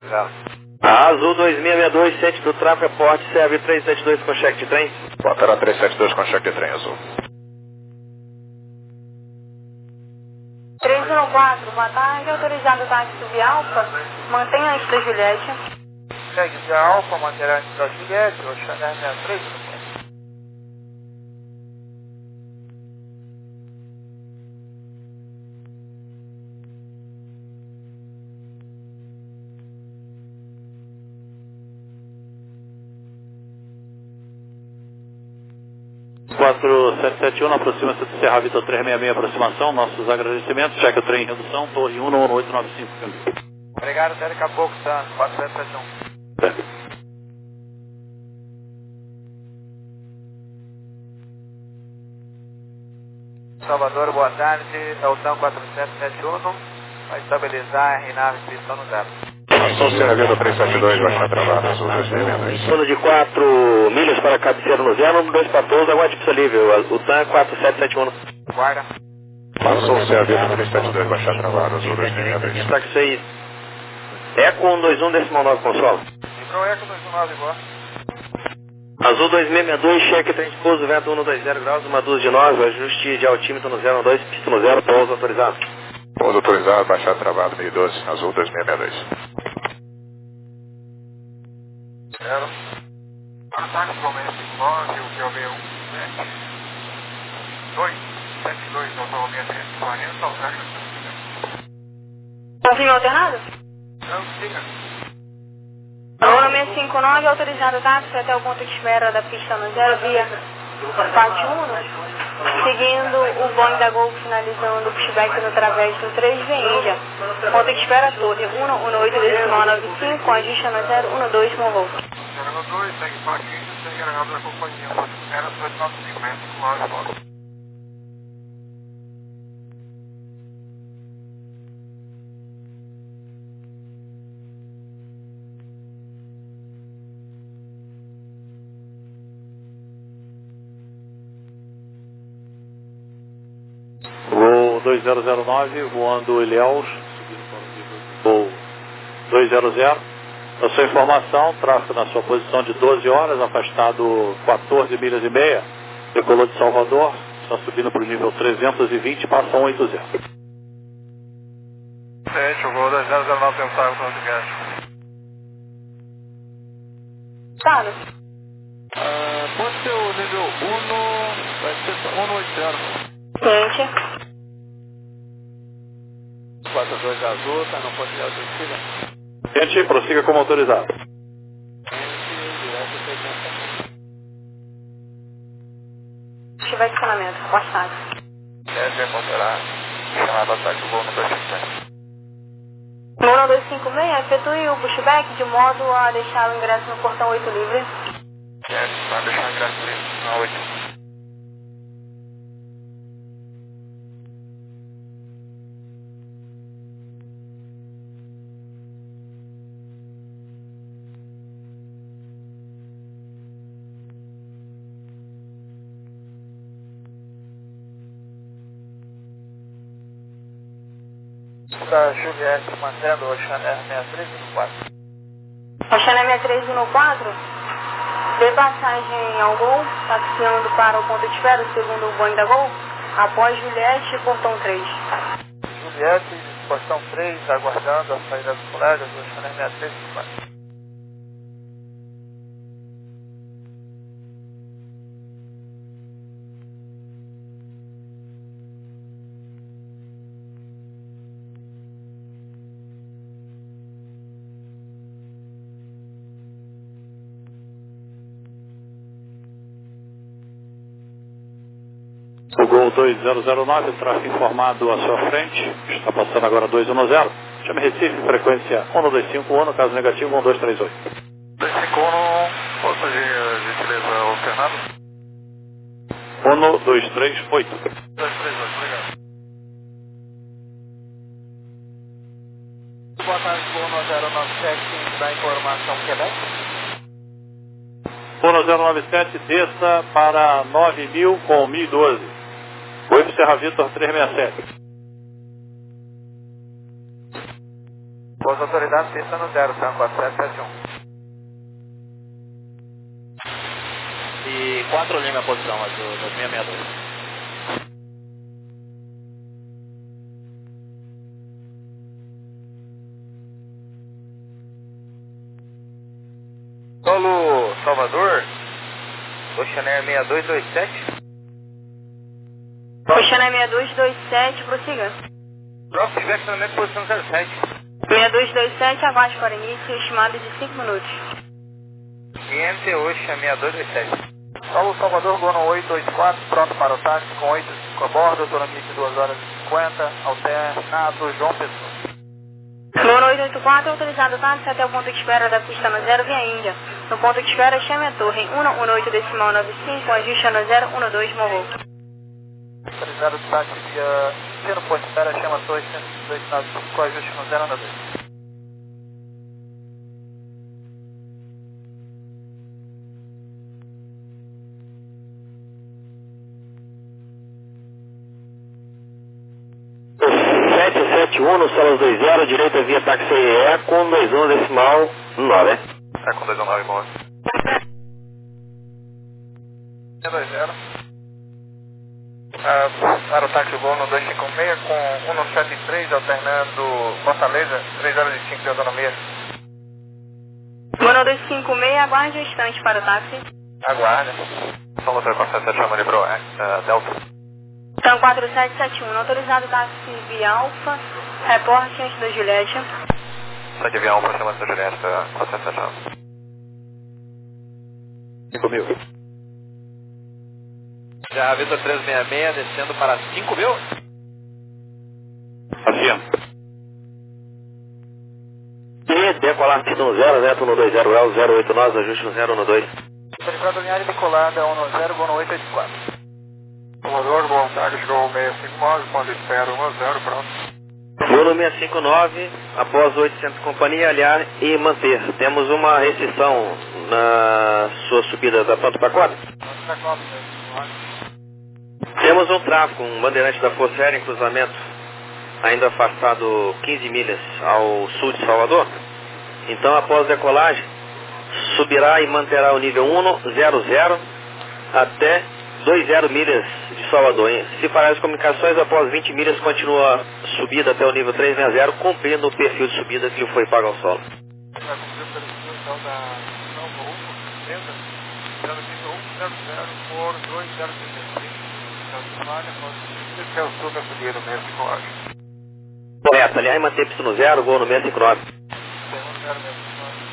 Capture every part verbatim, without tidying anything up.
Já. Azul dois seis seis dois, sete do tráfego, porte, C A V três sete dois com cheque de trem. Lateral três sete dois com cheque de trem, Azul. três um quatro, boa tarde, autorizado táxi via Alfa, mantenha antes da Juliette. Segue via Alfa, manterá antes da Juliette, o Chanel sessenta e três. quatro sete sete um, aproxima-se do Serra Vitor três seis seis, aproximação, nossos agradecimentos, cheque o trem em redução, Torre um um oito nove cinco. Obrigado, até daqui a pouco, Santos, quatro sete sete um. Certo. Salvador, boa tarde, Daltão quatro sete sete um, vai estabilizar R nave pistão no zero. Passou o Serra Vitor três sete dois, baixa travada, Azul dois seis seis dois. Fundo de quatro milhas para cabeceira no zero, número dois quatorze, aguarde pista livre, o T A M quatro sete sete um. Guarda. Passou o Serra Vitor três sete dois, baixa travada, Azul dois seis seis dois. Táxi seis, Eco um dois um, decimal nove, console. Micro Eco dois um nove, boa. Azul dois seis seis dois, cheque transpouso, vento um dois zero graus, uma dúzia de nove, ajuste de altímetro no zero dois, pista no zero, pouso autorizado. Pouso autorizado, baixar travado, mil e doze, Azul dois seis seis dois. Zero. Ataque promessa imóvel, P O V um sete dois sete dois, autonomia trezentos e quarenta, altaria Confirma alternado? Não, siga. Aula seiscentos e cinquenta e nove, autorizado táxi até o ponto de espera da pista no zero, via parte um, seguindo o Boeing da Gol, finalizando o pushback no través do três V Índia. Ponto de espera, Torre um um oito, decimal nove cinco, ajuste no zero um dois, Monroe. zero um dois, segue parquinho, segue agregado da companhia, ponto de espera, dois nove cinco metros, com nove fotos. Voo dois zero zero nove, voando Ilhéus, voo dois zero zero. A sua informação, tráfego na sua posição de doze horas, afastado quatorze milhas e meia, decolou de Salvador, está subindo para o nível trezentos e vinte, passa cento e oitenta. Sete, o voo dois zero zero nove, tentar o de gás. Carlos. Ah, pode ser o nível um, vai ser cento e oitenta. Ciente. quatro dois azul, tá no ponto de altitude. Gente, prossiga como autorizado. Estiver de canamento, afastado. Deve encontrar chamada ataque o voo no dois Mono dois cinco seis, efetue o pushback de modo a deixar o ingresso no portão oito livre. Deve, vai deixar o ingresso livre na oito. Da Juliette, mantendo o Chanel sessenta e três no quatro. O Chanel sessenta e três no quatro, dê passagem ao Gol, taxiando para o ponto de espera, segundo o Boeing da Gol, após Juliette, portão três. Juliette, portão três, aguardando a saída dos colegas do Chanel sessenta e três no quatro. O Gol dois zero zero nove, tráfego informado à sua frente, está passando agora dois um zero. Chame Recife, frequência um dois cinco um, caso negativo um dois três oito. dois cinco um, força de gentileza alternado. um dois três oito. dois três oito, obrigado. Boa tarde, voo zero nove sete, da informação Quebec. um zero nove sete, desça para nove mil com mil e doze. Oi para o Serra Vitor três seis sete. Pouso autorizado, pista no zero, Sam quatro sete sete um. E quatro Lima a posição, a do dois seis seis dois. Solo Salvador, Oceaneer seis dois dois sete. Oceaneer seis dois dois sete, prossiga. Drop feedback na minha posição zero sete. seis dois dois sete, aguarde para início, estimado de cinco minutos. Cliente Ocean seis dois dois sete. Solo Salvador, Gono oito oito quatro, pronto para o táxi com oito cinco a bordo, autonomia de duas horas e cinquenta, alternado João Pessoa. Gono oito oito quatro, autorizado táxi até o ponto de espera da pista no zero via Índia. No ponto de espera, chame a torre cento e dezoito decimal noventa e cinco, ajuste no zero um dois, morro. Autorizado táxi via Índia, no ponto de espera, chama a torre cento e dois noventa e cinco, ajuste no zero um dois. sete sete um no Salas dois zero, direita via táxi E com dois um decimal nove. É com dois um nove, bom. seis dois zero. Ah, para o táxi Gol no dois cinco seis com cento e setenta e três, alternando Fortaleza, três horas e cinco de autonomia. Gono dois cinco seis, aguarde um instante para o táxi. Aguarda. São motor quatro sete sete, chama livro uh, Delta. Então quatro sete sete um, autorizado táxi via Alfa, reporte antes da Juliette. Segue via Alfa, chama da Juliette, quatro sete sete um. cinco mil. Já Vitor trezentos e sessenta e seis descendo para cinco mil. Assim. E decolar pista no zero, neto no dois zero, L zero oito nove, ajuste no zero no dois. Autorizado linha decolada um zero, Gol no oito oito quatro. Salvador, bom tarde, chegou seis cinco nove, quando espera um zero, pronto. Voo no seis cinco nove, após oitocentos companhia, aliar e manter. Temos uma restrição na sua subida da Santo Pacote. Temos um tráfego, um bandeirante da Força Aérea em cruzamento, ainda afastado quinze milhas ao sul de Salvador. Então, após decolagem, subirá e manterá o nível um zero zero até dois zero milhas de Salvador. Hein? Se parar as comunicações, após vinte milhas, continua a subida até o nível trezentos e sessenta, cumprindo o perfil de subida que lhe foi pago ao solo. Vai cumprir o perfil então da não voo, empresa, zero zero zero por dois zero cinco. Então, olha, esse é o super fudido mesmo, eu acho. Correto, aliás, manter pista no zero, voo no seis cinco nove. Tem um zero mesmo.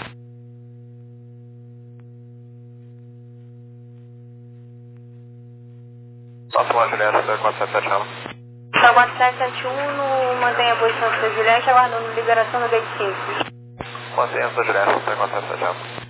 Próxima Juliette, quatro sete sete um. Então quatro sete sete um, no, mantenha a posição da Juliette, aguardando liberação do gate cinco. Mantenha essa Juliette, quatro sete sete um.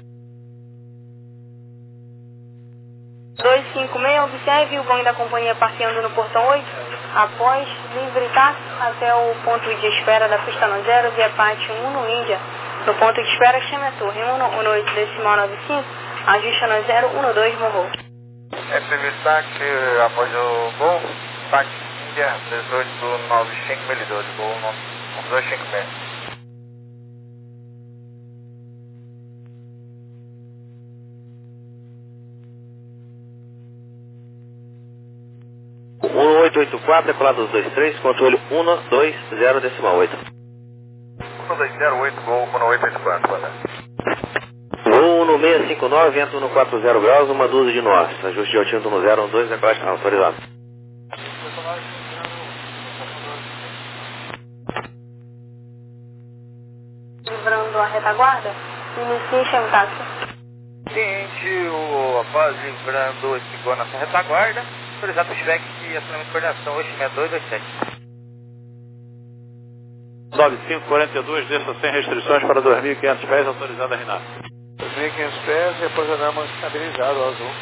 dois cinco seis, observe o Boeing da companhia parqueando no portão oito, após livre táxi até o ponto de espera da pista no zero, via pátio um no Índia. No ponto de espera, chame a torre um oito decimal noventa e cinco, ajuste no zero um dois, morro. É previsto táxi após o voo, táxi Índia dezoito noventa e cinco mil e doze, voo dois cinco seis. um oito oito quatro, decolado dos dois três, controle um dois zero decimal oito. um dois zero oito, gol um oito oito quatro, boa tarde. Voo no seis cinco nove, vento no quatro zero graus, uma dúzia de nós. Ajuste de altímetro no zero um dois, decolagem autorizado. Livrando a retaguarda, inicie chame táxi. Seguinte, o após livrando esse gol na retaguarda, autorizado o feedback de acionamento de coordenação, hoje seis dois dois sete. nove cinco quatro dois, desça sem restrições para dois mil e quinhentos pés, autorizado a reinar. dois mil e quinhentos pés, reposicionamos estabilizado ao azul.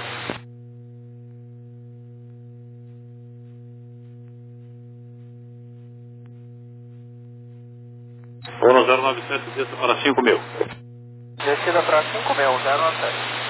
Voo no zero nove sete, desça para cinco mil. Descida para cinco mil, zero nove sete.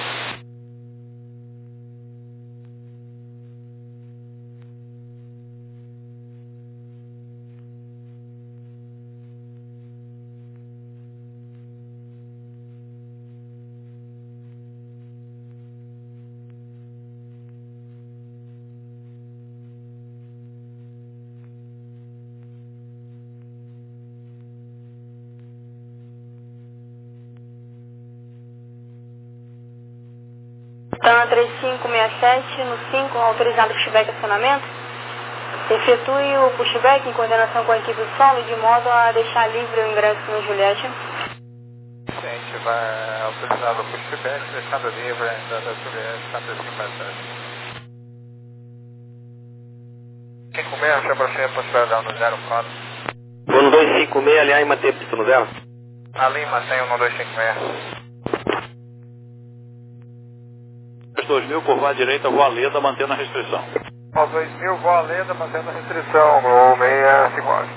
TAM três cinco seis sete, no cinco, autorizado pushback e acionamento. Efetue o pushback em coordenação com a equipe solo, de modo a deixar livre o ingresso no Juliette. Sim, a gente vai autorizar o pushback, deixando livre a entrada da Juliette, TAM três cinco seis sete. Quem começa, aproxima para esperar no zero quatro. um dois cinco seis, aliás, manter pista no zero. Ali mantém o um dois cinco seis. dois mil, curva à direita, voa Leda, mantendo a restrição. Ó, dois mil, voa Leda, mantendo a restrição, Gol seis cinco nove.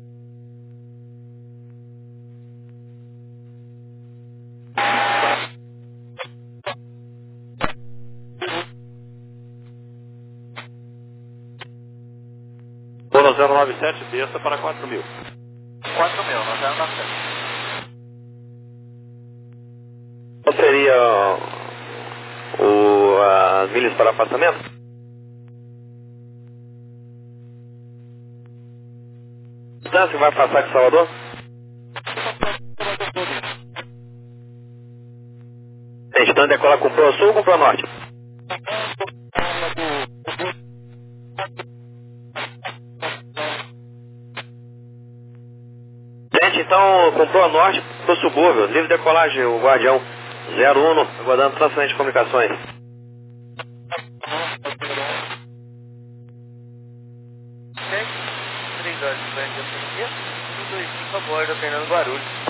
Polo zero nove sete, desça para quatro mil. quatro mil, no zero nove sete. Qual seria o, as milhas para afastamento? Distância vai passar de Salvador? Então decolar com Pro Sul ou com Pro Norte? Gente, então com Pro Norte pro subúrbio, livre decolagem, o Guardião zero um, aguardando transferência de comunicações. três horas de banho de autonomia, um dois cinco a bordo, Fernando Guarulhos.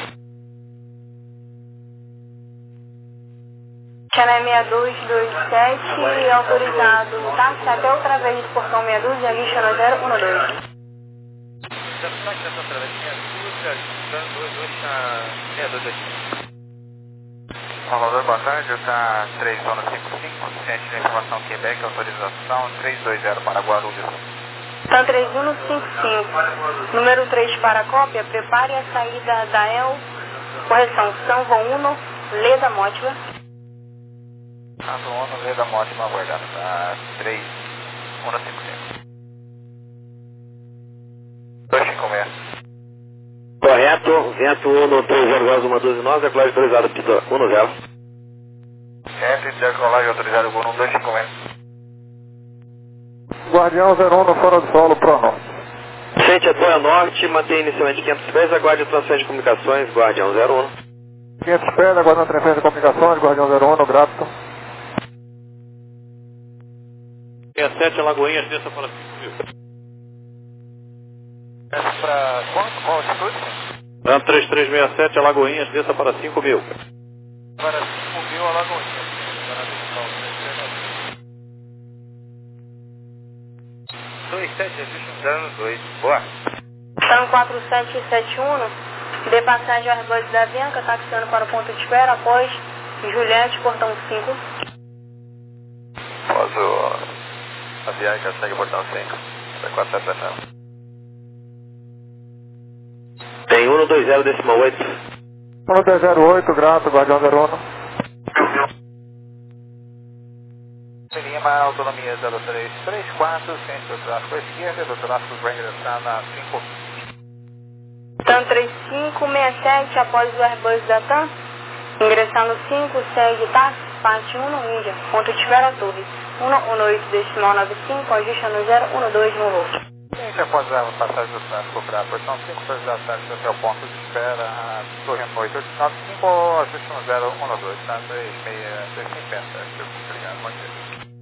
Canal seis dois dois sete, autorizado táxi até outra vez do portão seis dois, a lixa no zero um dois. Estamos na estação através de Açúcar, dando dois dois a seis dois dois. Salvador, boa tarde, está três zero cinco cinco, ciente de informação Quebec, autorização três dois zero para Guarulhos. TAM três um cinco cinco, número três para cópia, prepare a saída da E L, correção São João um, Leda Mótiva. Santo Ono, Leda Mótima, aguardando, tá três um cinco cinco. dois cinco seis. Correto, vento um três zero zero um doze nove, decolagem autorizada, pista um zero. Chefe, decolagem autorizado, Gol um dois cinco seis. Guardião zero um, fora do solo, Pro Norte. Frente a Toia Norte, mantém inicialmente quinhentos pés, aguarde transferência de comunicações, Guardião zero um. quinhentos pés, aguardando transferência de comunicações, Guardião zero um, no grato. seis sete, Alagoinhas, desça para cinco mil. Peço para quanto? Qual altitude? TAM três três seis sete, Alagoinhas, desça para cinco mil. Para cinco mil, Alagoinhas. dois sete, ajuste zero dois. Boa. TAM quatro sete sete um, dê passagem ao Airbus da Avianca, taxiando para o ponto de espera após Juliette, portão cinco. Após o... a viagem, segue o portão cinco. Foi quatro sete sete. Tem um dois zero decimal oito. um dois zero oito, grato, Guardião zero um. Lima, autonomia zero três três quatro, centro do tráfego à esquerda, do tráfego vai ingressar na cinco. TAM três cinco seis sete, após o Airbus da TAM, ingressar no cinco, segue táxi, parte um, Índia, ponto de espera, torre. um oito decimal nove cinco, ajusta no zero um dois no voo. Gente, após a passagem do tráfego para a portão cinco, faz a taxa até o ponto de espera, a torre oito oito nove cinco, ajuste no zero um dois, tá? três seis três cinco, obrigado, bom dia.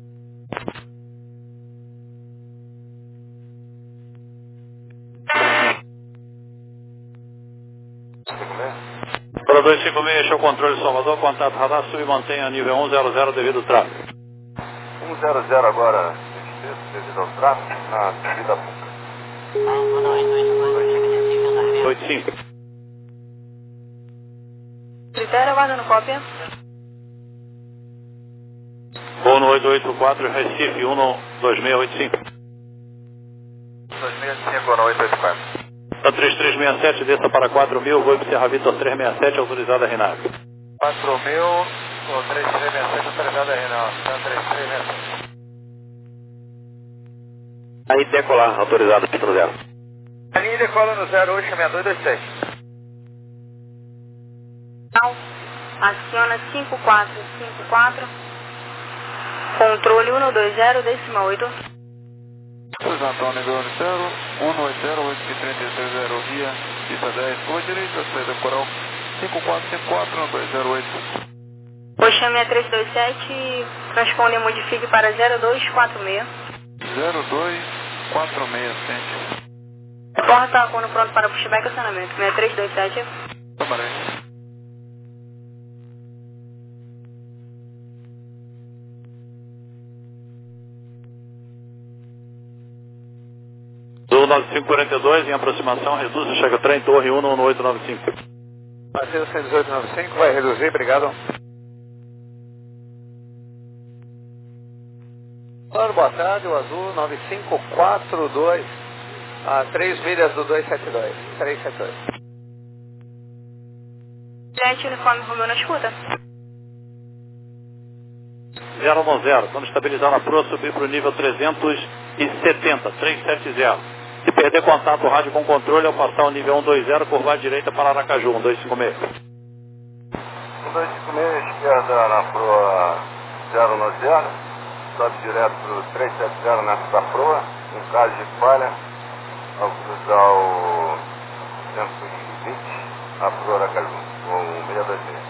Para dois cinco seis, este é o controle de Salvador, contato radar, sub e mantenha nível um zero zero devido ao tráfego. um zero zero agora, devido ao tráfego, na subida oito cinco. Critério, aguardando cópia. Voo no oito oito quatro, Recife, um dois seis oito cinco. dois seis cinco no oito oito quatro. TAM três três seis sete, desça para quatro mil, voo para Serra Vitor três seis sete, autorizada a RENAV. quatro mil, o três três seis sete, autorizada a RENAV, TAM três três seis sete. Aí decolar, autorizado, pista no zero. A linha decola no zero oito seis dois dois sete. Aciona cinco quatro cinco quatro, Controle um dois zero, decimal oito. Santo Antônio, Grande zero, um oito zero, oito três três zero, via, pista dez, rua direita, saída coral, cinco quatro cinco quatro, um dois zero oito. Ocean seis três dois sete, transponde e modifique para zero dois quatro seis. zero dois quatro seis, sente. Porta quando pronto para pushback e acionamento. seis três dois sete. Tomarei. Do nove cinco quatro dois, em aproximação, reduz, chega trem, torre um um oito nove cinco. Partido cento e dezoito noventa e cinco, vai reduzir, obrigado. Olá, boa tarde, o azul nove cinco quatro dois, a três milhas do dois sete dois, três sete dois. Jet, uniforme Romeu na escuta. zero um zero, quando estabilizar na proa, subir para o nível trezentos e setenta, trezentos e setenta. Se perder contato rádio com controle, ao passar o nível cento e vinte, curvar à direita para Aracaju, um dois cinco seis. um dois cinco seis, esquerda na proa zero nove zero, sobe direto para o trezentos e setenta nessa da proa, em caso de falha, ao cruzar o cento e vinte, a proa Aracaju, com seiscentos e vinte e seis.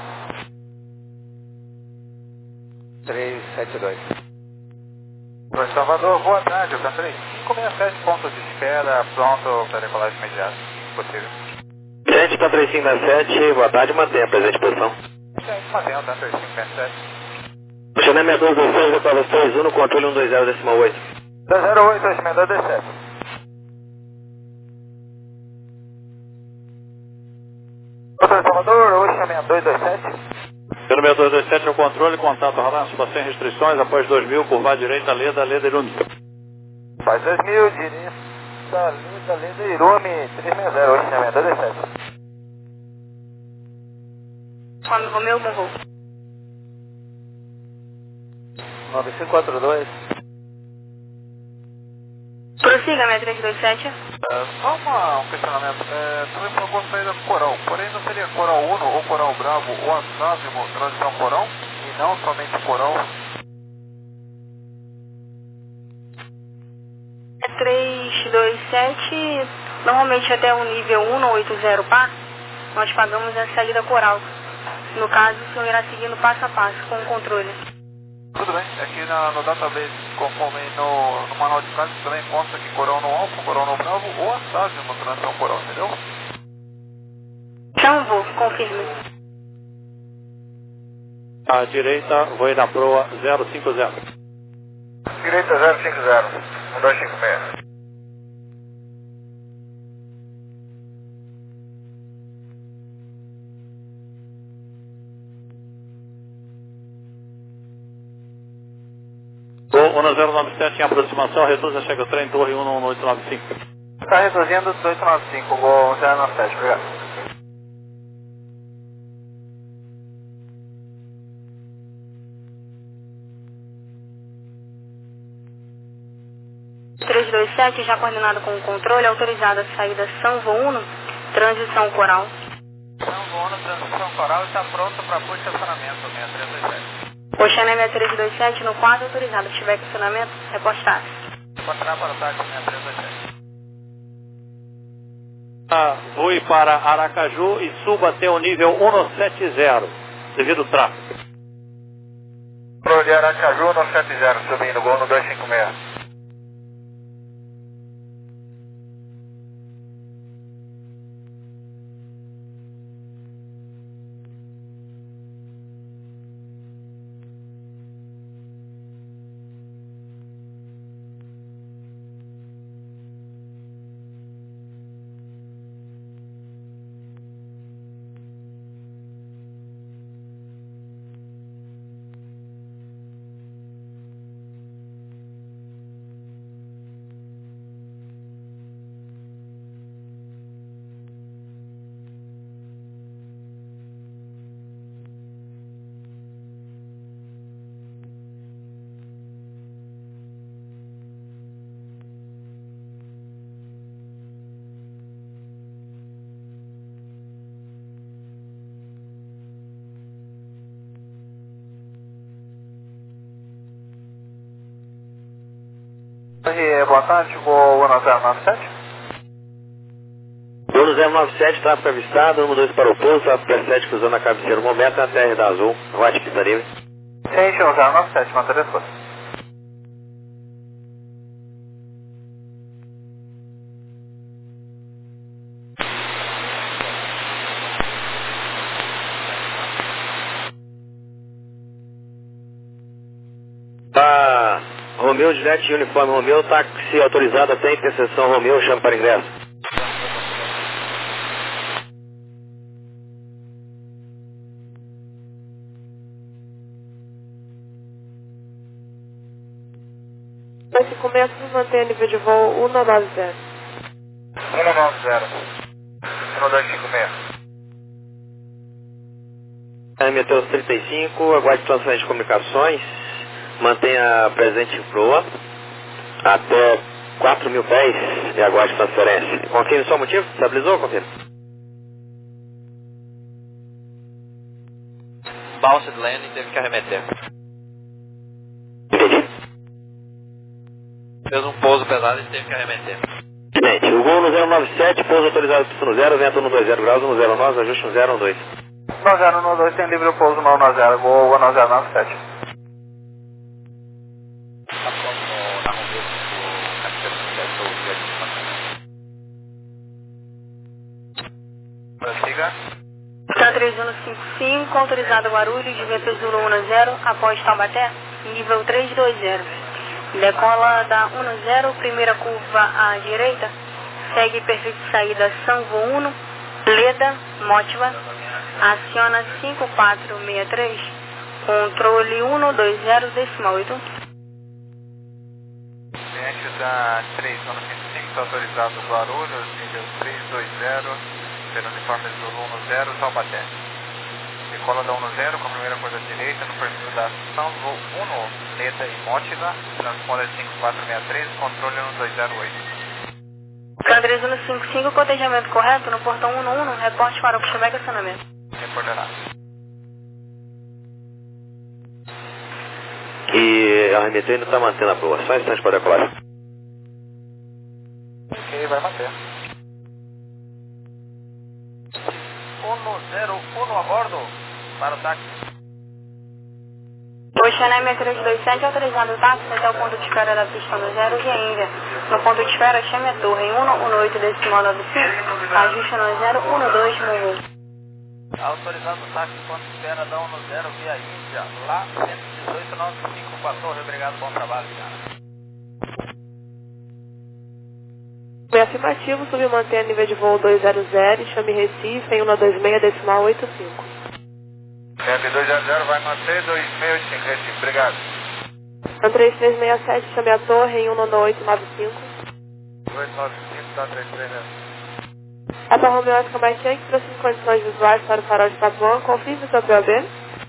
trezentos e setenta e dois. Oi, Salvador, boa tarde, o três cinco seis sete, ponto de espera, pronto para decolagem imediata, possível. Gente, tá três cinco seis sete, boa tarde, mantenha a presente posição. Gente, mantém o três cinco seis sete. Channel seis dois dois seis, Vitória três um, no controle um dois zero, decimal oito. dois zero oito, seis dois dois sete. Doutor Salvador, Ocean seis dois dois sete. Pelo seis dois dois sete, é o controle, contato radar, suba sem restrições, após dois mil, curvar à direita, Leda, Leda, Irume. Faz dois mil, direita, Leda, Leda, Irume, três seis zero, Ocean seis dois dois sete. Uniforme Romeu, bom voo. nove cinco quatro dois. Prossiga, seis três dois sete. É, só uma, um questionamento. É, tu me informou saída coral, porém não seria coral uno ou coral bravo ou astrásimo, transição coral, e não somente coral? três dois sete, normalmente até o nível um oito zero par, nós pagamos a saída coral. No caso, o senhor irá seguindo passo a passo com o controle. Tudo bem, aqui na, no database, conforme no, no manual de prática, também consta que coral no alfa, coral no bravo ou astrásimo, transição coral, entendeu? Então vou, confirme. À direita, vou ir na proa zero cinco zero. Direita zero cinco zero, um dois cinco seis. O um zero nove sete em aproximação, reduz, chega o trem, torre um um oito nove cinco. Está reduzindo oito nove cinco, vou um zero nove sete, obrigado. três dois sete, já coordenado com o controle, autorizada a saída São Vono, transição coral. São Vono, transição coral, está pronto para push estacionamento, seis três dois sete. Ocean seis três dois sete, no quadro autorizado, se tiver estacionamento, repostar-se. Continuar para o táxi, seis três dois sete. Ah, voe para Aracaju e suba até o nível cento e setenta, devido ao tráfego. Pro de Aracaju, cento e setenta, subindo, gol no dois cinco seis. Boa tarde, vou Uno zero nove sete. Uno zero nove sete, tráfego avistado, número dois para o pouso, tráfego P sete cruzando a cabeceira no momento, na T R da Azul, White pista livre. Gente, Uno zero nove sete, manter a esforço. Tá, Romeu, Juliette, uniforme Romeu, táxi autorizado até interseção Romeu, chame para ingresso. Esse começo mantém nível de voo um nove zero. um nove zero. um dois cinco seis. M T trinta e cinco, aguarde transferência de comunicações, mantenha presente em proa até quatro mil pés e aguarde transferência. Confirme só o motivo? Estabilizou, confirme? Bounced landing, teve que arremeter. Entendi. Fez um pouso pesado e teve que arremeter. Gente, o voo no zero nove sete, pouso autorizado pista no zero, vento no dois zero graus, no zero nove, ajuste no zero dois. um zero um dois tem livre pouso no um zero, vou Uno zero nove sete. Tá pronto na Romeu, o capitão do Prossiga. Tá três um cinco cinco, autorizado Guarulhos, de V P Zulu um zero, após Taubaté, nível três dois zero. Decola da um zero, primeira curva à direita, segue perfil de saída Sanvo um, Leda, Mótiva, aciona cinco quatro seis três, controle um dois zero, decimal oito. Cliente da três um cinco cinco, autorizado Guarulhos, nível três dois zero, pelo uniforme Zulu um zero, Taubaté. Decola da um zero com a primeira curva à direita no perfil da Sanvo um, Leda e Mótiva, transponder cinco quatro seis três, controle um dois zero oito. Can três um cinco cinco, cotejamento correto no portão um um, reporte para o pushback acionamento. Reportará. E a R M T ainda está mantendo a proa, só um instante para decolar. Ok, vai manter. um zero um a bordo, para o táxi. Oceana M três dois sete, autorizado o táxi até o ponto de espera da pista no zero via Índia. No ponto de espera, chame a torre em um um oito decimal nove cinco, ajuste no zero um dois Mumbai. Autorizado o táxi ponto de espera da um zero via Índia, lá cento e dezoito nove cinco com a torre, obrigado, bom trabalho, cara. Foi afirmativo, submantém a nível de voo dois zero zero e chame Recife em um dois seis decimal oito cinco. M dois zero zero vai manter dois seis oito cinco, Recife, obrigado. A três três seis sete, chame a torre em um oito nove cinco. oito nove cinco, tá três três zero. Alfa Romeo Oscar Mike Yankee, prossiga condições visuais para o farol de Tapuã, confirme o seu P O B.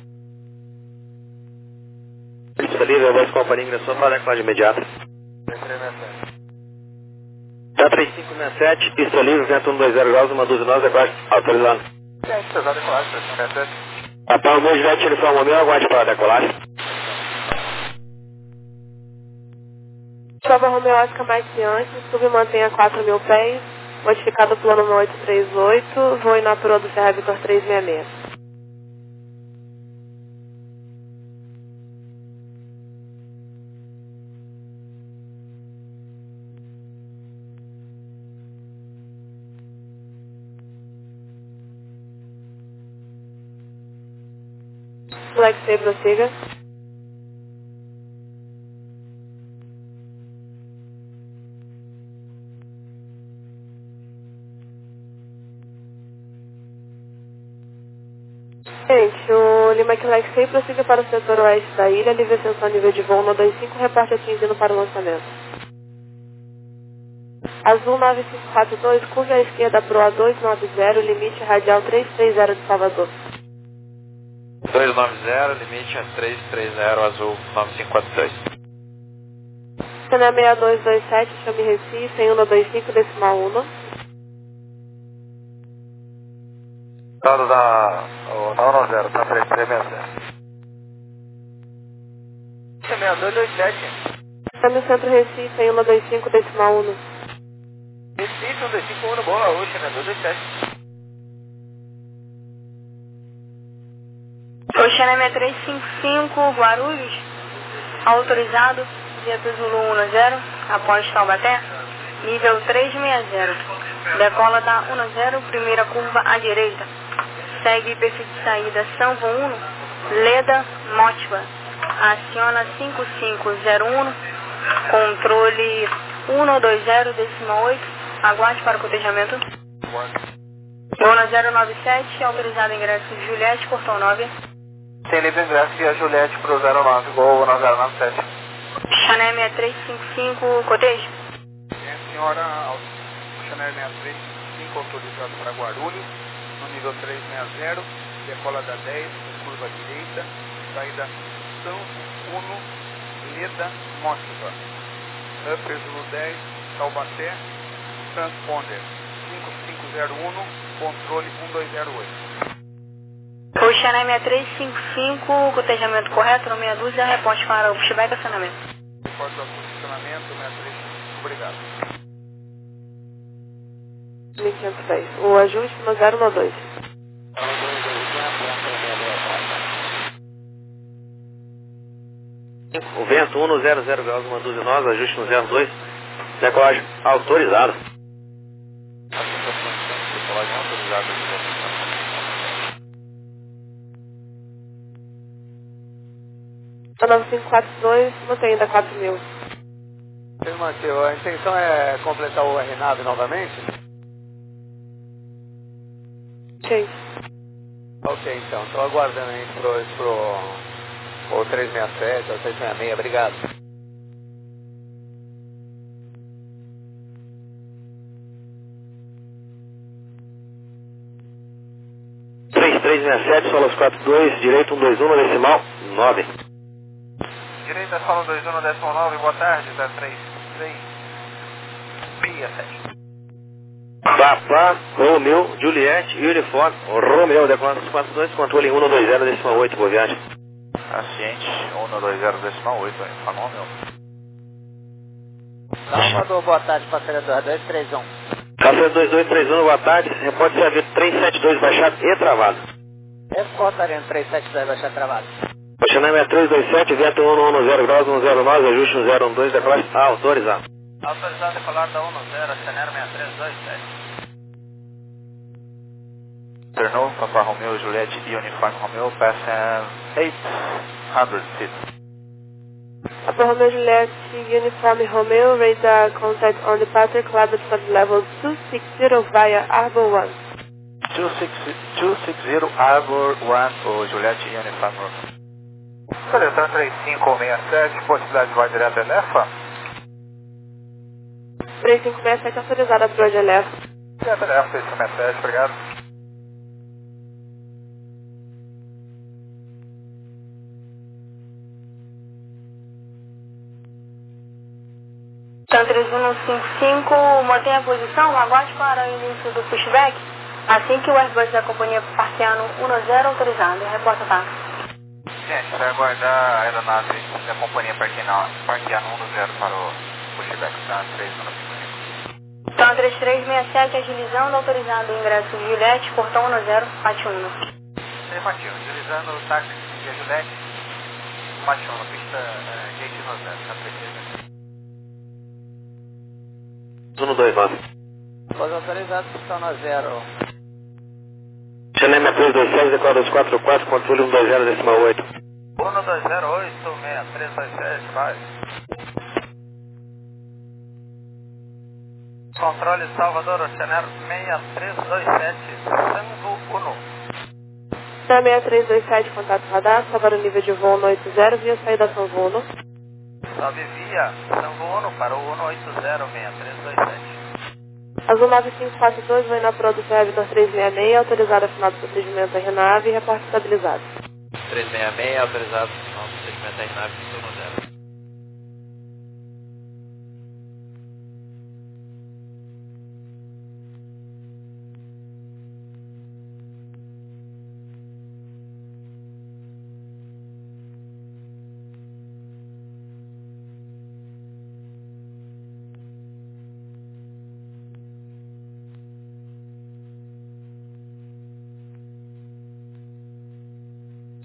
Pista livre, a voz companhia ingressou para a decolagem imediata. três três seis sete. Tá três cinco seis sete, pista livre, vento um dois zero graus, uma dúzia nós, aguarde, autorizado. Gente, pesado decolagem, três cinco seis sete. Apá, o meu Juliette, uniforme Romeu, aguarde para a decolagem. Alfa Romeo Oscar Mike Yankee, submantém a quatro mil pés, modificado o plano oito três oito, voe na proa do Serra Vitor três seis seis. Black C, prossiga. Gente, o Lima Black C prossiga para o setor oeste da ilha, livre ascensão nível de voo no dois cinco, reparte a quinze para o lançamento. Azul nove cinco quatro dois, curva à esquerda proa dois nove zero, limite radial três três zero de Salvador. dois nove zero, limite é três três zero, azul nove cinco quatro dois. Cena seis dois dois sete, chame Recife em um dois cinco decimal um. Estado da um zero, tá três três seis sete. seis dois dois sete. Câmbio Centro Recife em cento e vinte e cinco decimal um. Recife, cento e vinte e cinco, um, boa, hoje, né? dois sete. Oxané seis três cinco cinco, Guarulhos, autorizado, Vieta Zulu um zero, após Taubaté, nível três seis zero, decola da um zero, primeira curva à direita, segue perfil de saída São João um, Leda, Motiva, aciona cinco cinco zero um, controle um dois zero decimal oito, aguarde para o cotejamento. Gol zero nove sete, autorizado ingresso Juliette, portão nove. Tem livre ingresso via Juliette pro zero nove, Gol no zero nove sete. Chané seis três cinco cinco, cotejo. Tem senhora, Chané seis três cinco cinco, autorizado para Guarulhos, no nível três seis zero, decola da dez, curva direita, saída São Uno, Leda, Motiva. Upper Zulu dez, Taubaté, transponder cinco cinco zero um, controle um dois zero oito. O Xané seis três cinco cinco, cotejamento correto, no meia dúzia, reporte para o pushback acionamento. Reporte para o funcionamento, seis três cinco cinco, obrigado. mil quinhentos e dez, o ajuste no zero um dois. O vento um no zero zero graus, uma dúzia nós, ajuste no zero dois, decolagem autorizada. Decolagem autorizada. nove cinco quatro dois, mantém ainda quatro mil. Afirmativo, a intenção é completar o R NAV novamente? Sim. Ok, então, estou aguardando aí pro, pro o três seis sete, ou três seis seis, obrigado. três três seis sete, solos quatro dois, direito um dois um, decimal nove. Direita, solo dois um, décimo nove, boa tarde, zero três três seis sete. Papa, Romeu, Juliette, Uniforme, Romeu, decolagem quatro dois, controle um dois zero, decimal oito, boa viagem. Asciente, um dois zero, decimal oito, falou meu. Salvador, boa tarde, parceiro dois três um. Café dois dois três um, boa tarde, repórter serviço três sete dois, baixado e travado. Escolta Arena três sete dois, baixado travado. Oxané seis três dois sete, vento um no zero graus, um zero nove, ajuste um zero um dois, decolagem autorizado. Autorizado a decolar da um zero, Xané seis três dois sete. Renault, Papa Romeo, Juliette e Uniforme Romeo, passam oitocentos feet. Papa Romeo Juliette, Uniforme Romeo, radar contact on departure, cloud at level two six zero via Arbor one. duzentos e sessenta Arbor um, o Juliette e Uniforme Romeo. Seleção três cinco seis sete, possibilidade de voar direto a Elefa? três cinco seis sete, autorizada para hoje, Elefa. Direto a Elefa, três cinco seis sete, obrigado. Então, três um cinco cinco, mantém a posição, aguarde para o início do pushback, assim que o Airbus da companhia Parquiano um zero autorizado. Reporta, tá? Gente, vai aguardar a aeronave da companhia Parquiano um zero para o pushback, tá? três um cinco cinco. Então, três três seis sete, agilizando, autorizado o ingresso Juliette, portão um zero, Pátio um. Afirmativo, agilizando o táxi via Juliette, Pátio um, pista uh, gate um zero, na precisa. um dois nove. Voz autorizado, pistão no zero. Xané seis três dois sete, decola dois quatro quatro, controle um dois zero, decimal oito. um dois zero oito, seis três dois sete, vai. Controle Salvador, Oceaner seis três dois sete, Sango Uno. seis três dois sete, contato radar, salvar o nível de voo no oito zero, via saída São Uno. Salve via Sango Uno para o um oito zero, seis três dois sete. Azul nove cinco quatro dois, vai na produção Vitor três seis seis, autorizado a final do procedimento R NAV e reporte estabilizado. três seis seis, autorizado final do procedimento R NAV, um zero.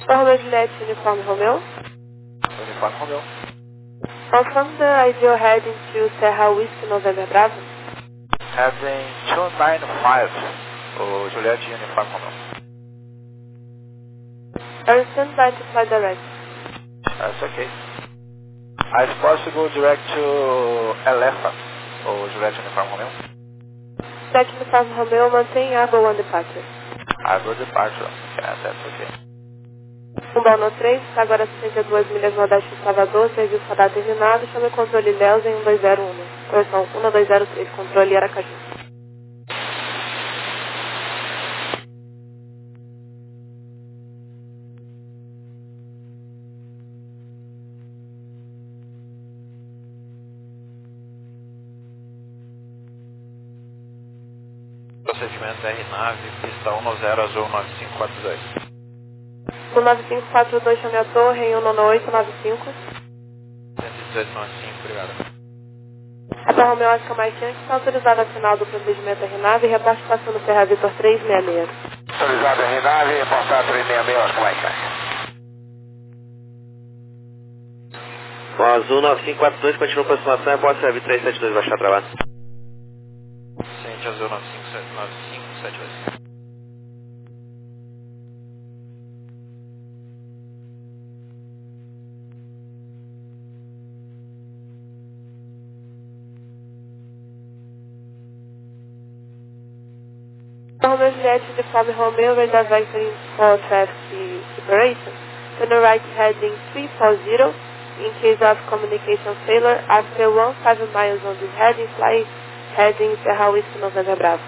Romeo Juliette, Uniforme Romeo. Uniforme Romeo. Confirm the ideal heading to Serra Whiskey November Bravo. Heading two nine five. O Juliette Uniforme Romeo. Are stand by to fly direct. That's okay. I suppose to go direct to Elephant. O Juliette Uniforme Romeo. Juliette Uniforme Romeo, mantém Arbo one departure. Arbo departure. Yeah, that's okay. Umbalno três, está agora a sessenta e duas milhas nordeste de Salvador, serviço radar terminado, chame controle Léus em um dois zero um. Correção um dois zero três, controle Aracaju. Procedimento R nave, pista um zero azul nove cinco quatro dois. No nove cinco quatro dois, chame a torre em um nove oito nove cinco. cento e dezoito nove cinco, obrigado. Rapaz Romeo Oscar Mike Yankee está autorizado a final do procedimento R nave e reporte passando Serra Vitor três seis seis. Autorizado R nave, reportar três seis seis, Oscar Mike Yankee. O Azul nove cinco quatro dois continua aproximação e pode servir três sete dois baixar travado. Ciente Azul nove cinco sete dois. Romeo Juliette, Uniforme Romeo, radar vectoring for traffic separation. Turn right heading three four zero. In case of communication failure, after one five miles on this heading, fly heading Serra Whiskey November Bravo.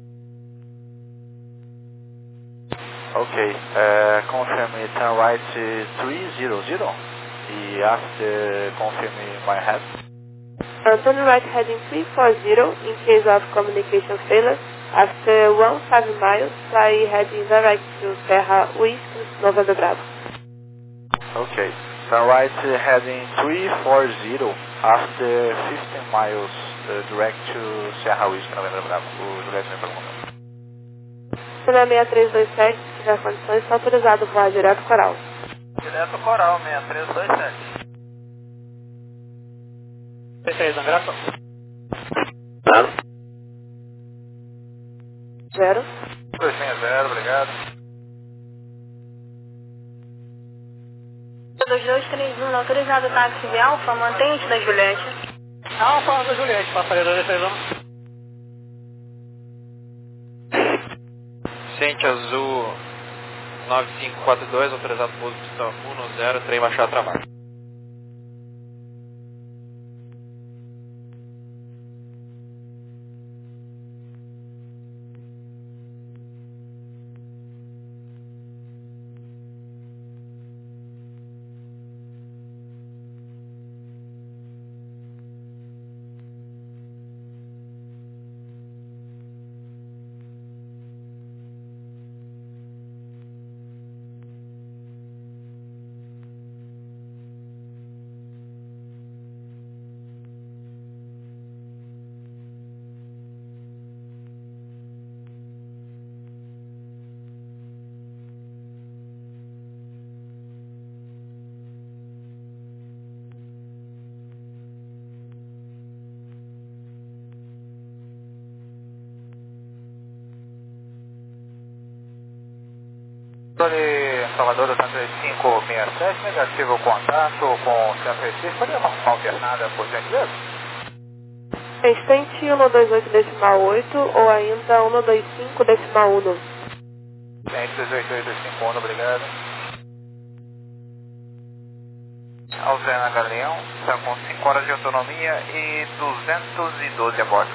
Okay, uh, confirm me turn right uh, three zero zero. E after confirm me my head. Uh, turn right heading three four zero. In case of communication failure, after one five miles, fly heading direct to Serra Whiskey November Bravo. Okay. Turn right uh, heading three four zero after fifteen miles uh, direct to Serra Whiskey November Bravo. O Juliette me perguntou. Cena seis três dois sete, se tiver condições, está autorizado voar direto Coral. Direto Coral, seis três dois sete. P três, Angraça. Claro. Zero. dois seis zero, obrigado. dois dois três um, autorizado táxi de Alfa, mantente da Juliette. Alfa da Juliette, passaria dois três um. Ciente Azul nove cinco quatro dois, autorizado pouso pista um zero, trem baixar trabalho. Controle Salvador do três cinco seis sete, negativo contato com o Centro Recife. Poderia dar uma alternada, por gentileza? Instante um dois oito decimal oito ou ainda um dois cinco decimal um. Gente, dois oito dois cinco um, obrigado. Alzena Galeão, está com cinco horas de autonomia e duzentos e doze a bordo.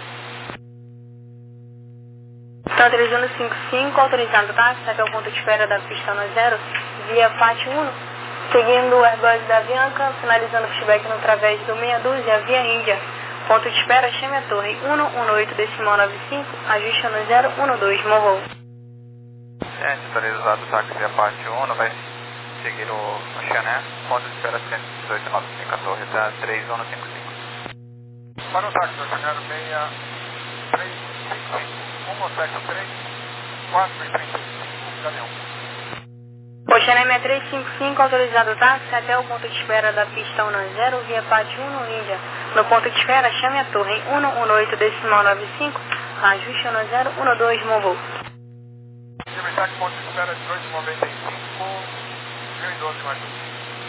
Está autorizando cinco cinco, autorizado táxi até o ponto de espera da pista no zero, via F A T um, seguindo o Airbus da Avianca, finalizando o pushback no través do meia dúzia, via Índia. Ponto de espera, chame a torre um um oito decimal nove cinco, ajuste no zero um dois, morrou. Gente, autorizado o táxi via parte um, vai seguir o Xané, ponto de espera cento e dezoito nove cinco, a torre está três um cinco cinco. Para o táxi, eu quero seis três cinco cinco, um sete três, quatro trinta e cinco, Galeão. Pode Xenem seis três cinco cinco, autorizado o táxi até o ponto de espera da pista um zero, via P A D um Índia. No ponto de espera, chame a torre um um oito decimal nove cinco, ajuste um zero um dois, Mobile. Libertar que ponto de espera dezoito noventa e cinco, mil e doze mais um.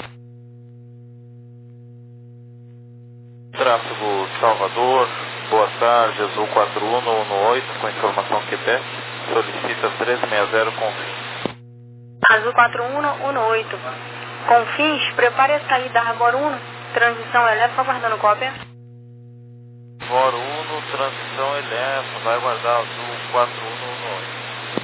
Tráfego Salvador, boa tarde, Azul quatro um um oito, com informação Quebec, solicita três seis zero com fins. Azul quatro um um oito, com fins, prepare a saída da Arbor um, transição elétrica, aguardando cópia. Arbor um, transição elétrica, vai aguardar Azul quatro um um oito.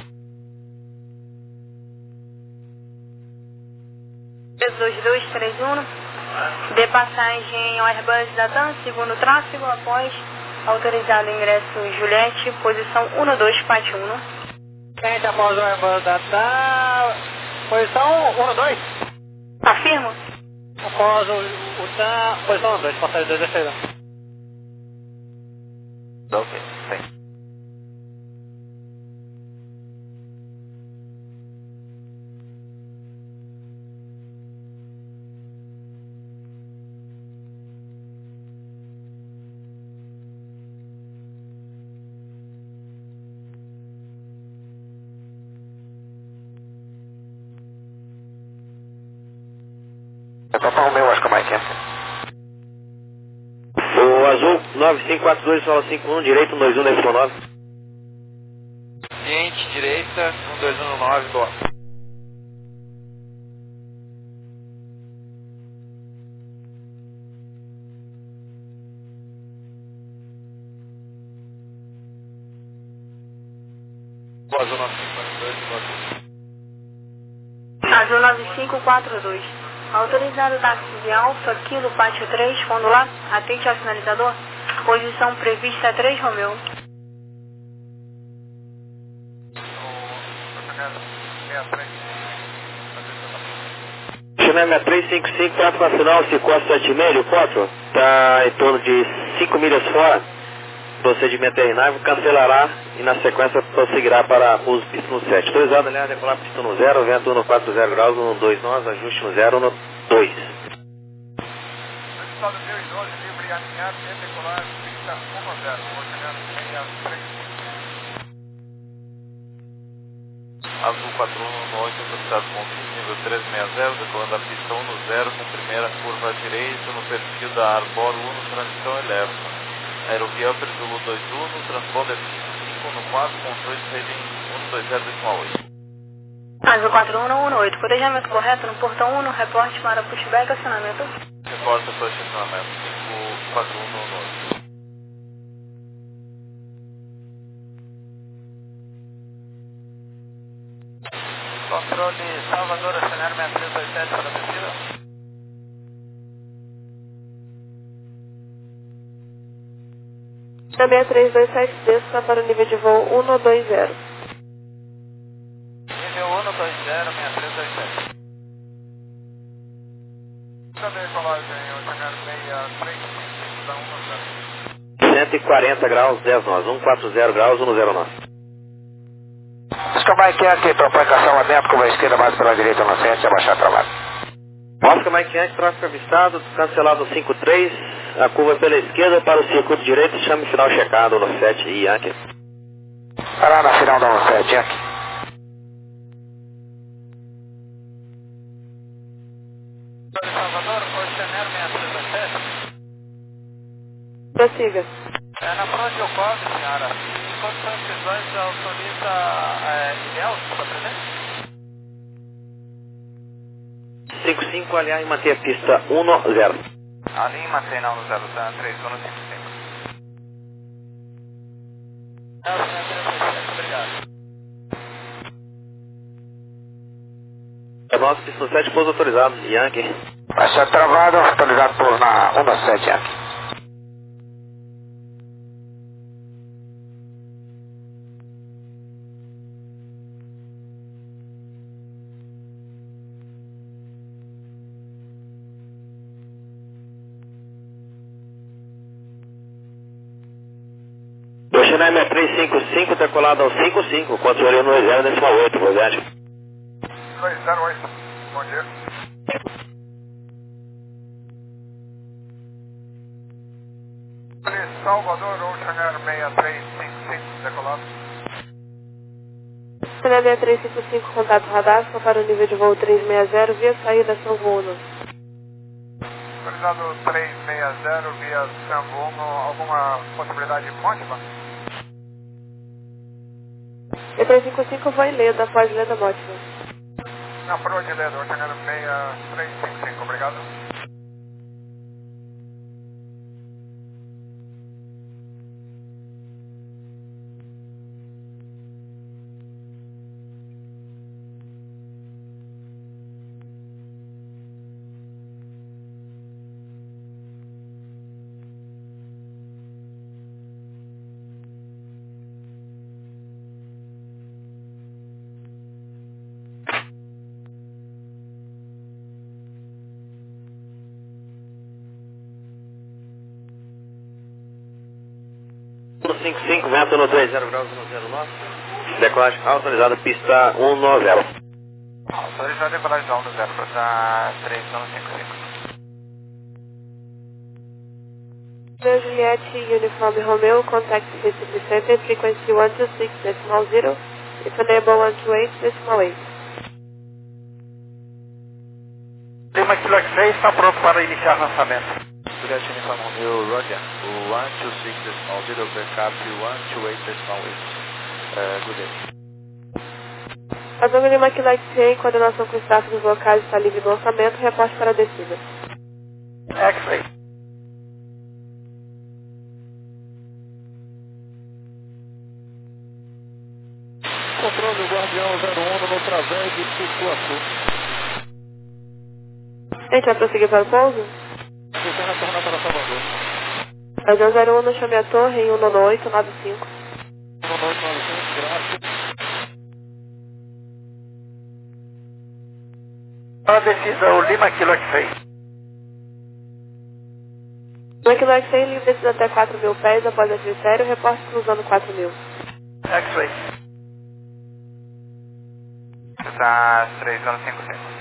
três dois dois três um, de passagem ao Airbus da TAM, segundo tráfego, após autorizado ingresso Juliette, posição um dois quatro um. Quente após o Airbus da TAM, posição um dois. Afirmo. Após o, o TAM, posição um dois, passagem dois dezesseis. Ok, sim. É total meu, acho que é mais quente. O Azul nove cinco quatro dois cinco um, direito um dois um decimal nove. Cliente, direita, um dois um nove, boa. Azul nove cinco quatro dois, boa. Azul nove cinco quatro dois. Autorizado táxi de Alfa, Kilo Pátio três, fundo lá, atente ao sinalizador. Posição prevista três Romeu. Xenem seis três cinco cinco, tráfego nacional, Cicosta sete e meio, quatro. Está em torno de cinco milhas fora. Procedimento é inável, cancelará e na sequência prosseguirá para uso pista no sete. Autorizado, aliás, decolar pista no zero, vento um quatro zero graus, um dois nós, ajuste no zero, um dois. Estado mil e doze, livre e alinhado, decolar, pista um zero, ordenando seis três. Azul quatro um um oito, autorizado com fins, nível três seis zero, decolando a pista um zero com primeira curva à direita no perfil da Arbor um, transição elétrica. Aeroviamper Zulu dois um, transponder cinco um quatro, controle de rede um dois zero decimal oito. Azul quatro um um oito, codejamento correto no portão um, reporte para pushback, acionamento. Reporta para estacionamento cinco quatro um um oito. Controle Salvador, acionário seis três dois sete para a descida. seis três dois sete, desça para o nível de voo um dois zero. Nível um dois zero, seis três dois sete. Também colagem, ordenando seis três cinco da um zero. cento e quarenta graus, dez nós, cento e quarenta graus, um zero nós. Oscar Mike Yankee, propagação adentro, curva esquerda mais pela direita no centro, abaixar travado. Oscar Mike Yankee, tráfego avistado, cancelado cinco três, a curva pela esquerda para o circuito direito, chame final checado no sete e Yankee. Parar na final da um sete, Yankee. Salvador, Oceaner seis três dois sete. Prossiga. É na fronte eu cobro, senhora. Em condições visuais, autoriza é, Ilhéus, está presente? cinco cinco, aliás, e manter a pista um zero. Ali mantém na um zero, três um cinco cinco. É o senhor três dois sete, obrigado. É nosso pista no sete, pouso autorizado, Yankee. Vai ser travado, autorizado por na um sete, Yankee. O Xenem seis três cinco cinco, decolado ao cinco cinco, controle no zero decimal oito, verdade. dois zero oito. bom dia. Salvador, Ocean Air seis três cinco cinco, decolado. Ocean Air seis três cinco cinco, contato radar, só para o nível de voo trezentos e sessenta, via saída São Bruno. Autorizado trezentos e sessenta, via São Bruno, alguma possibilidade de Mótima? E três cinco cinco vai em Leda, após Leda Mótima. Na proa de Leda, Ocean Air seis três cinco cinco, obrigado. cinco cinco, vento no três zero graus no zero nove. Decolagem autorizada, pista cento e noventa. Autorizada decolagem cento e noventa para três zero cinco cinco. Romeo Juliette, Uniforme Romeo, contact Recife Center, frequency one two six decimal zero, if enable one two eight decimal eight. Lima Kilo seis está pronto para iniciar lançamento. Juliette Uniforme Romeo, Roger. one two six decimal zero, backup one two eight decimal eight. Uh, good day. Razão Lima Kilo cem, coordenação com o staff dos locais está livre do lançamento, reporte para a descida. X-Ray. Controle Guardião zero um no través de Pituaçu. A gente vai prosseguir para o pouso? Você vai retornar para Salvador. Guardião zero um, chame a torre em um oito nove cinco. um oito nove cinco, graças. Para a descida, o Lima Kilo seis. Lima Kilo cem, livre descida até quatro mil pés após adversário, reporte cruzando quatro mil. X-Ray. Está três zero cinco cinco.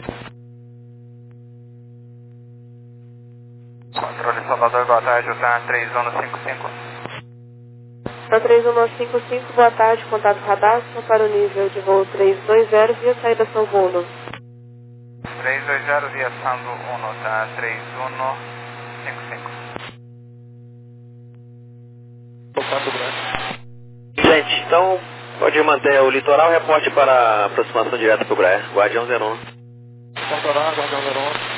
Controle Salvador, boa tarde, está três zero cinco cinco. Está três um cinco cinco, boa tarde, contato radar, só para o nível de voo trezentos e vinte, via saída São Bruno. trezentos e vinte via São Bruno, está três um cinco cinco. Contato grande. Gente, então pode manter o litoral, reporte para a aproximação direta para o Braer, Guardião zero um. Controlar, Guardião zero um.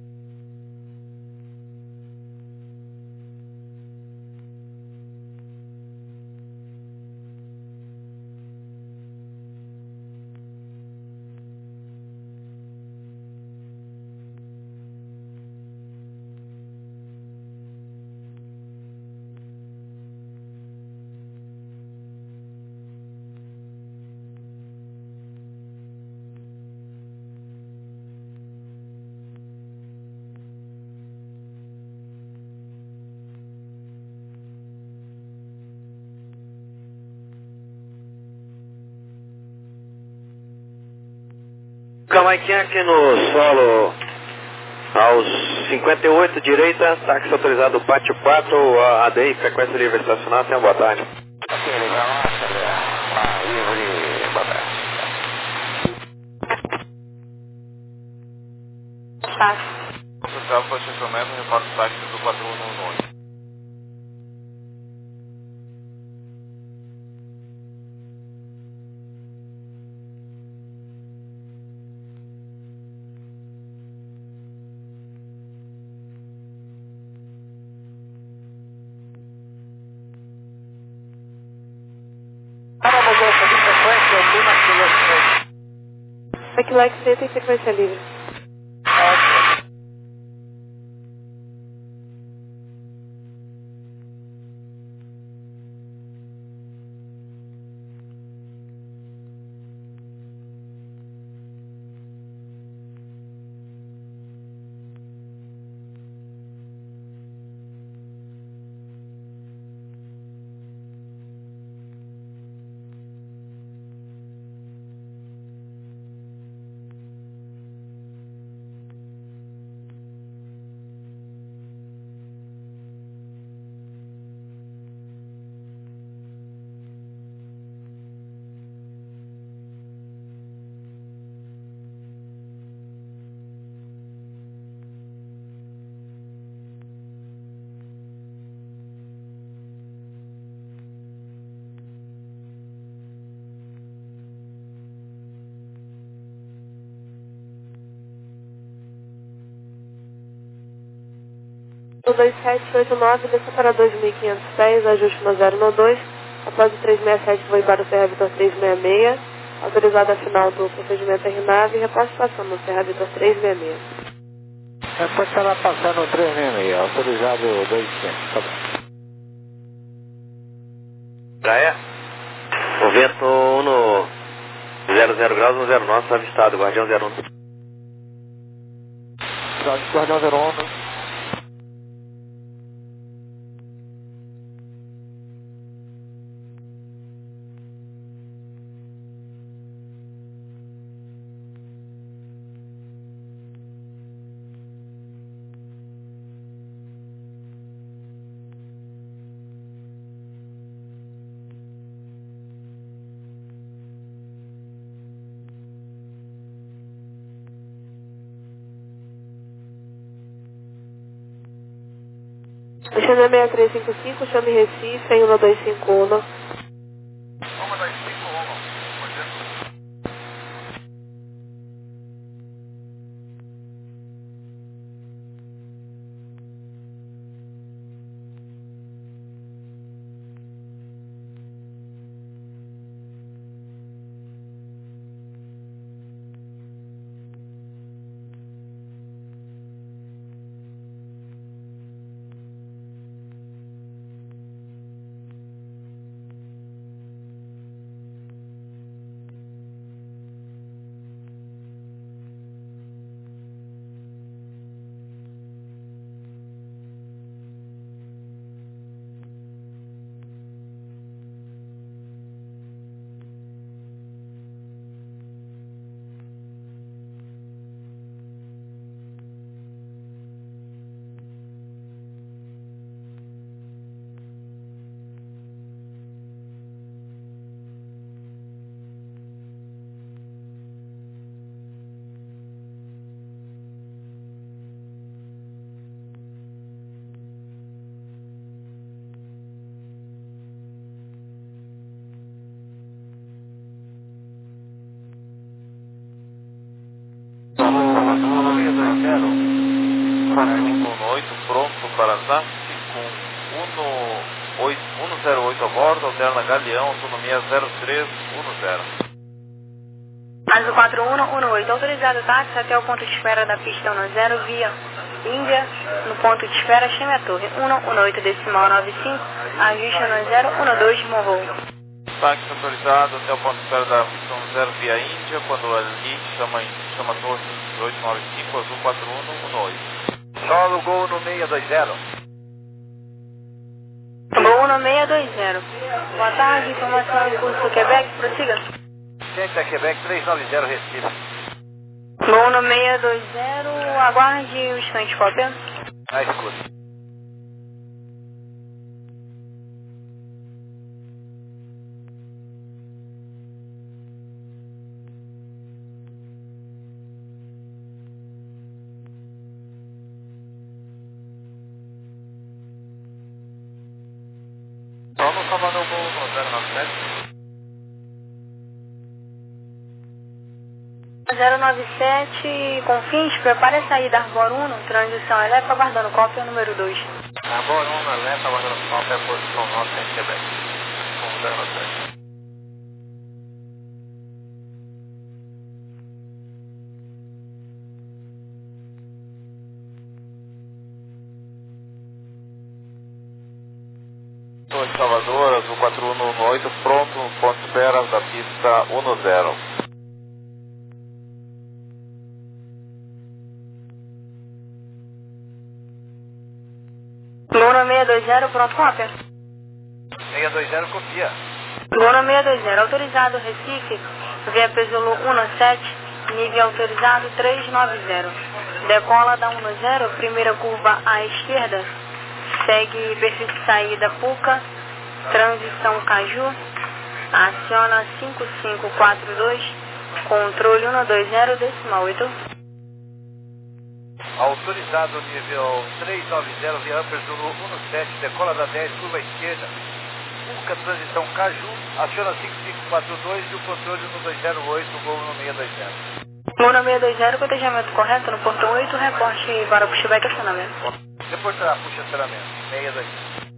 Camaiquinha aqui no solo aos cinquenta e oito, direita, táxi autorizado Pátio quatro, A D I, frequência livre estacionar, tenha boa tarde. Ok, legal, ah, livre, boa tarde. Táxi. Autorizado para estacionamento, reparo do táxi do quatro um nove. Aqui lá que você tem frequência livre. dois sete oito nove, desça para dois mil e quinhentos pés, ajuste no zero no dois. Após o três seis sete, vou para o Serra Vitor trezentos e sessenta e seis. Autorizado a final do procedimento R nove, reposte passando no Serra Vitor trezentos e sessenta e seis. Depois estará passando o trezentos e sessenta e seis, autorizado dois quinhentos, tá bom. Praia? O vento no zero zero graus no zero nove, está avistado, Guardião zero um. Guardião zero um. Chame seis três cinco cinco, chame Recife em um dois cinco um. um dois cinco um. oito pronto para T A F com um zero oito a bordo, alterna Galeão, autonomia zero três um zero. Azul quatro um um oito, autorizado táxi até o ponto de espera da pista um zero via Índia, no ponto de espera chame a torre um um oito decimal nove cinco, ajuste no zero um dois morro. Táxi autorizado até o ponto de espera da pista um zero via Índia, quando ali chama, chama a torre oito nove cinco, azul quatro um um oito. Solo Gol no seis dois zero. Gol no seis dois zero. Boa tarde, informação em curso Quebec, prossiga. Ciência Quebec trezentos e noventa Recife. Gol no seis dois zero, aguarde o instante, cópia. Na escuta. Vamos salvar o gol no zero nove sete. zero nove sete, Confins, prepare a saída Arbor um, transição elétrica, aguardando cópia número dois. Arbor um, elétrica, aguardando cópia, posição nove, em Quebec. Com zero nove sete. Salvador, azul quatro um um oito, pronto, ponto de espera da pista um zero. Luna seis dois zero, pronto, cópia. seis dois zero, copia. Luna seis dois zero, autorizado, Recife, via Pesolo um sete, nível autorizado três nove zero. Decola da um zero, primeira curva à esquerda, segue perfil de saída Puca, transição Caju, aciona cinco cinco quatro dois, controle um dois zero, decimal oito. Autorizado nível trezentos e noventa via Ampers um sete, decola da dez, curva à esquerda, Puca, transição Caju, aciona cinco cinco quatro dois e o controle um dois zero oito, voo no seis dois zero. Luna seis dois zero, cotejamento correto no portão oito, reporte para o pushback acionamento. Depois você puxa estacionamento. Meia daqui.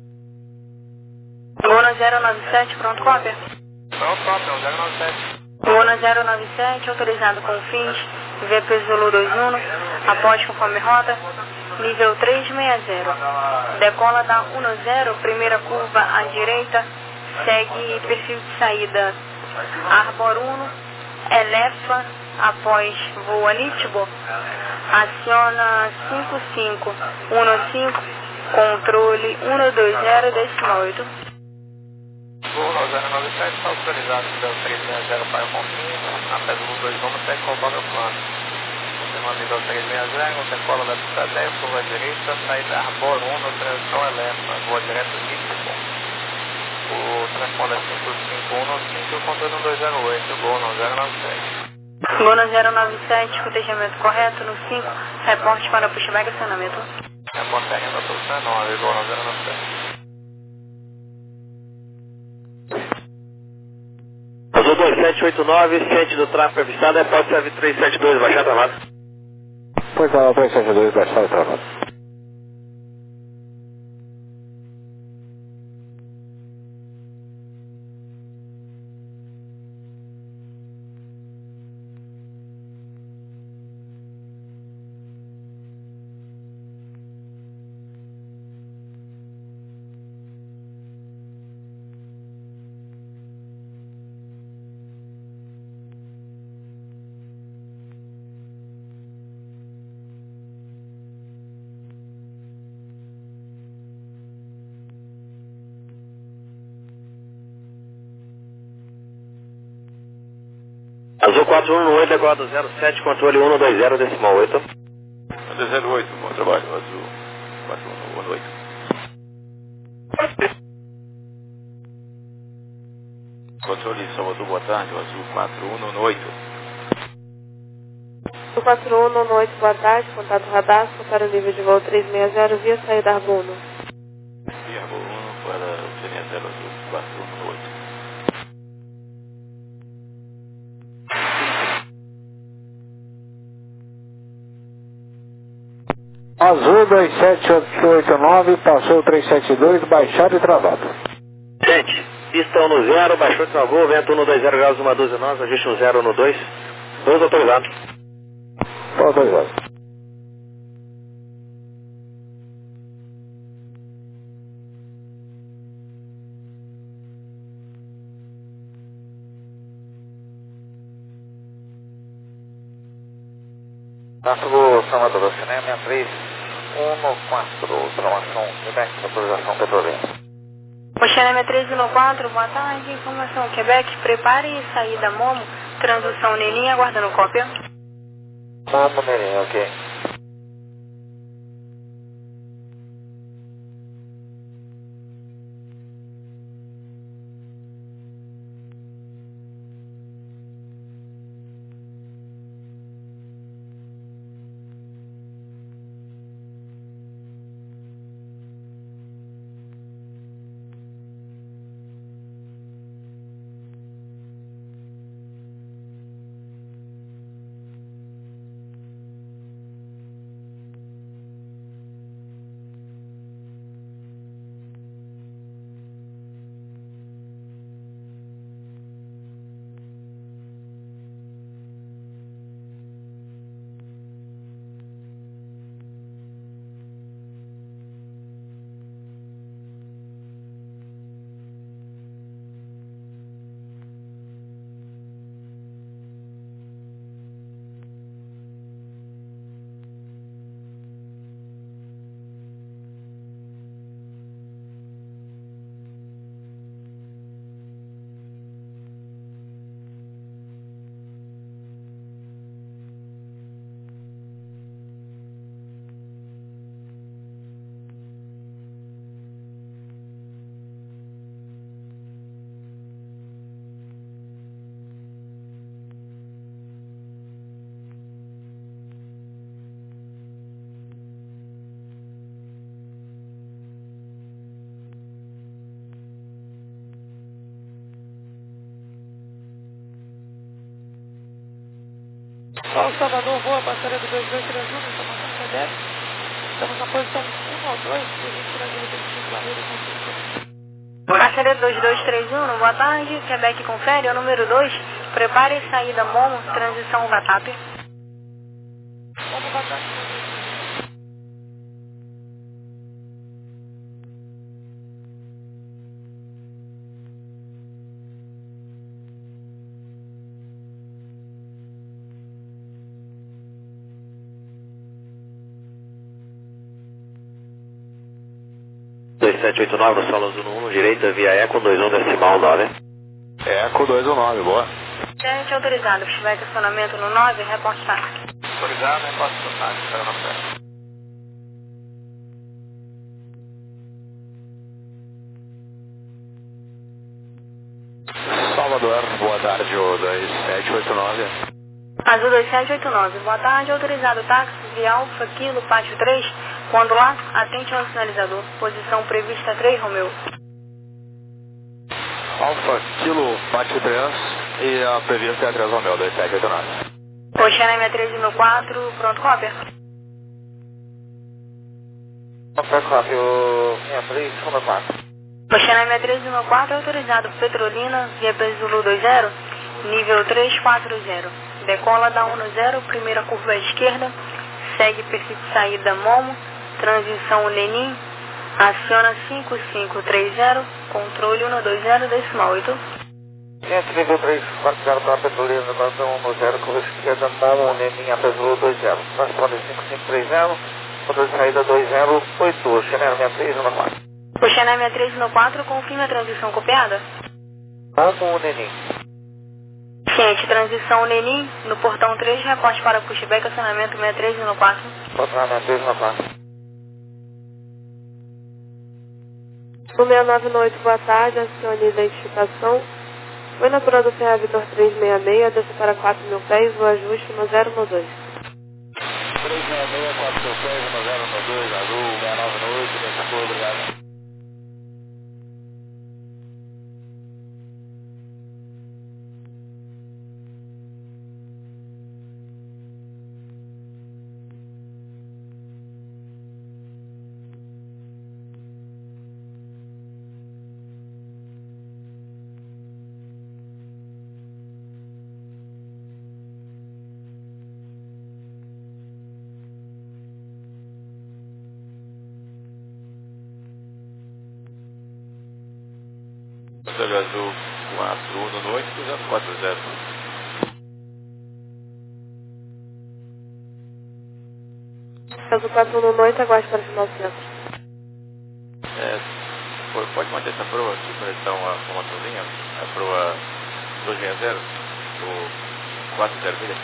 Luna zero nove sete, pronto, cópia? Pronto, cópia, é o zero nove sete. Luna zero nove sete, autorizado com fins, V P Zulu dois uno, após conforme rota, nível trezentos e sessenta. Decola da um zero, primeira curva à direita, segue perfil de saída Arbor um, elefa após voo Anitibo, aciona cinco cinco um cinco, controle um dois zero, décimo oito. Voo zero nove sete, está autorizado nível trezentos e sessenta para o confins, após o dois um, segue conforme o plano. Confirmando nível trezentos e sessenta, decola da pista dez, curva à direita, saída Arbor um, transição elefa, voa direto Anitibo. O transponder cinco cinco um cinco, controle um dois zero oito, Gol zero nove sete. Luna zero nove sete, cotejamento correto no cinco, reporte para pushback acionamento. Reporte ainda posição nove, Gol zero nove sete. Azul dois sete oito nove, ciente do tráfego avistado, é pode servir três sete dois, baixar travado. Pois é, três sete dois, baixar travado. Azul quatro um oito, decola zero sete, controle um dois zero, decimal oito. um zero oito, bom trabalho, Azul quatro um oito. Controle Salvador, boa tarde, Azul quatro um oito. Azul quatro um oito, boa tarde, contato radar, para o nível de voo trezentos e sessenta, via saída Arbuno. Via Arbor um para o trezentos e sessenta, Azul quatro um oito. Azul dois sete oito nove, passou três sete dois, baixado e travado. Gente, pista um zero, baixou e travou, vento um dois zero graus, uma doze nós, ajuste um zero no dois, dois autorizados. Autorizado. Tráfego Salvador, cinema três um quatro, informação, Quebec, autorização petroleira. Oceanema três um quatro, boa tarde, informação Quebec, prepare saída Momo, transição Neninha, aguardando cópia. Momo, Neninha, ok. Sol Salvador, voa, passaria do dois dois três um, informação Quebec. Estamos na posição um ou dois, registro de repetitivo Guarulhos com A série dois dois três um, boa tarde, Quebec confere, é o número dois, prepare saída Momo, transição Vatap. Como Vatap? dois sete oito nove, no Salão um, direita, via Eco dois um decimal nove. Eco dois um nove, boa. Gente autorizado, se tiver estacionamento no nove, reporte táxi. Autorizado, reporte do táxi, espera na frente. Salvador, boa tarde, o dois sete oito nove. Azul dois sete oito nove, boa tarde, autorizado táxi, via Alfa, Kilo, Pátio três, quando lá, atente ao sinalizador, posição prevista três, Romeu. Alfa, Kilo, Pátio três e a prevista é três Romeu, dois sete oito nove. Oxana M três mil quatro, pronto, cópia. Cópia, cópia, M três mil quatro. Oxana M três mil quatro, autorizado Petrolina, via Zulu dois zero, nível três quatro zero. Decola da um zero, primeira curva à esquerda, segue perfil de saída Momo, transição Lenin, aciona cinco cinco três zero, controle um dois zero, decimal oito. Gente, nível três quatro zero para Petrolina, transição um zero, curva esquerda, Momo, Lenin, Apesolo dois zero. Transponder cinco cinco três zero, controle de saída dois zero oito, Chanel M três mil quatro. Oxana M três mil quatro, confirma a transição copiada. Momo, Lenin. Ciente, transição Lenin, no portão três, reporte para pushback, acionamento seis três mil quatro. Acionamento seis mil quatro. O seis nove oito, boa tarde, acione identificação. Foi na Prado Serra Vitor trezentos e sessenta e seis, desce para quatro mil pés, o ajuste no zero no dois. trezentos e sessenta e seis, quatro mil pés, no zero no dois, azul, seis nove oito, desce, obrigado. Hotel Azul quatro um no oito, duzentos e quarenta. Azul quatro um no noite, aguarde para final centro. É, pô, pode manter essa proa aqui para conexão a formaçãozinha, a proa dois seis zero, o quatro zero milha.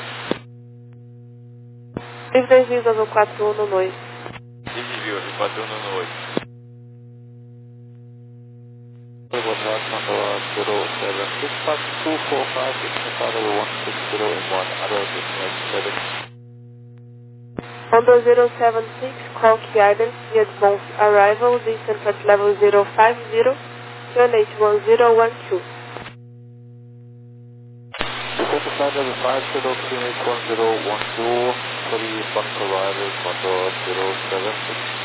Livre desvio Azul quatro um no noite. Desvio Azul quatro um no oito. zero seven six five two four five six five one six zero one, other seven. On the zero seven six, call Key Island, via Bonf arrival, distance at level zero five zero, Q N H one zero one two. Descent flight level five, zero Q N H one zero one two, for the front arrival, contour zero seven six.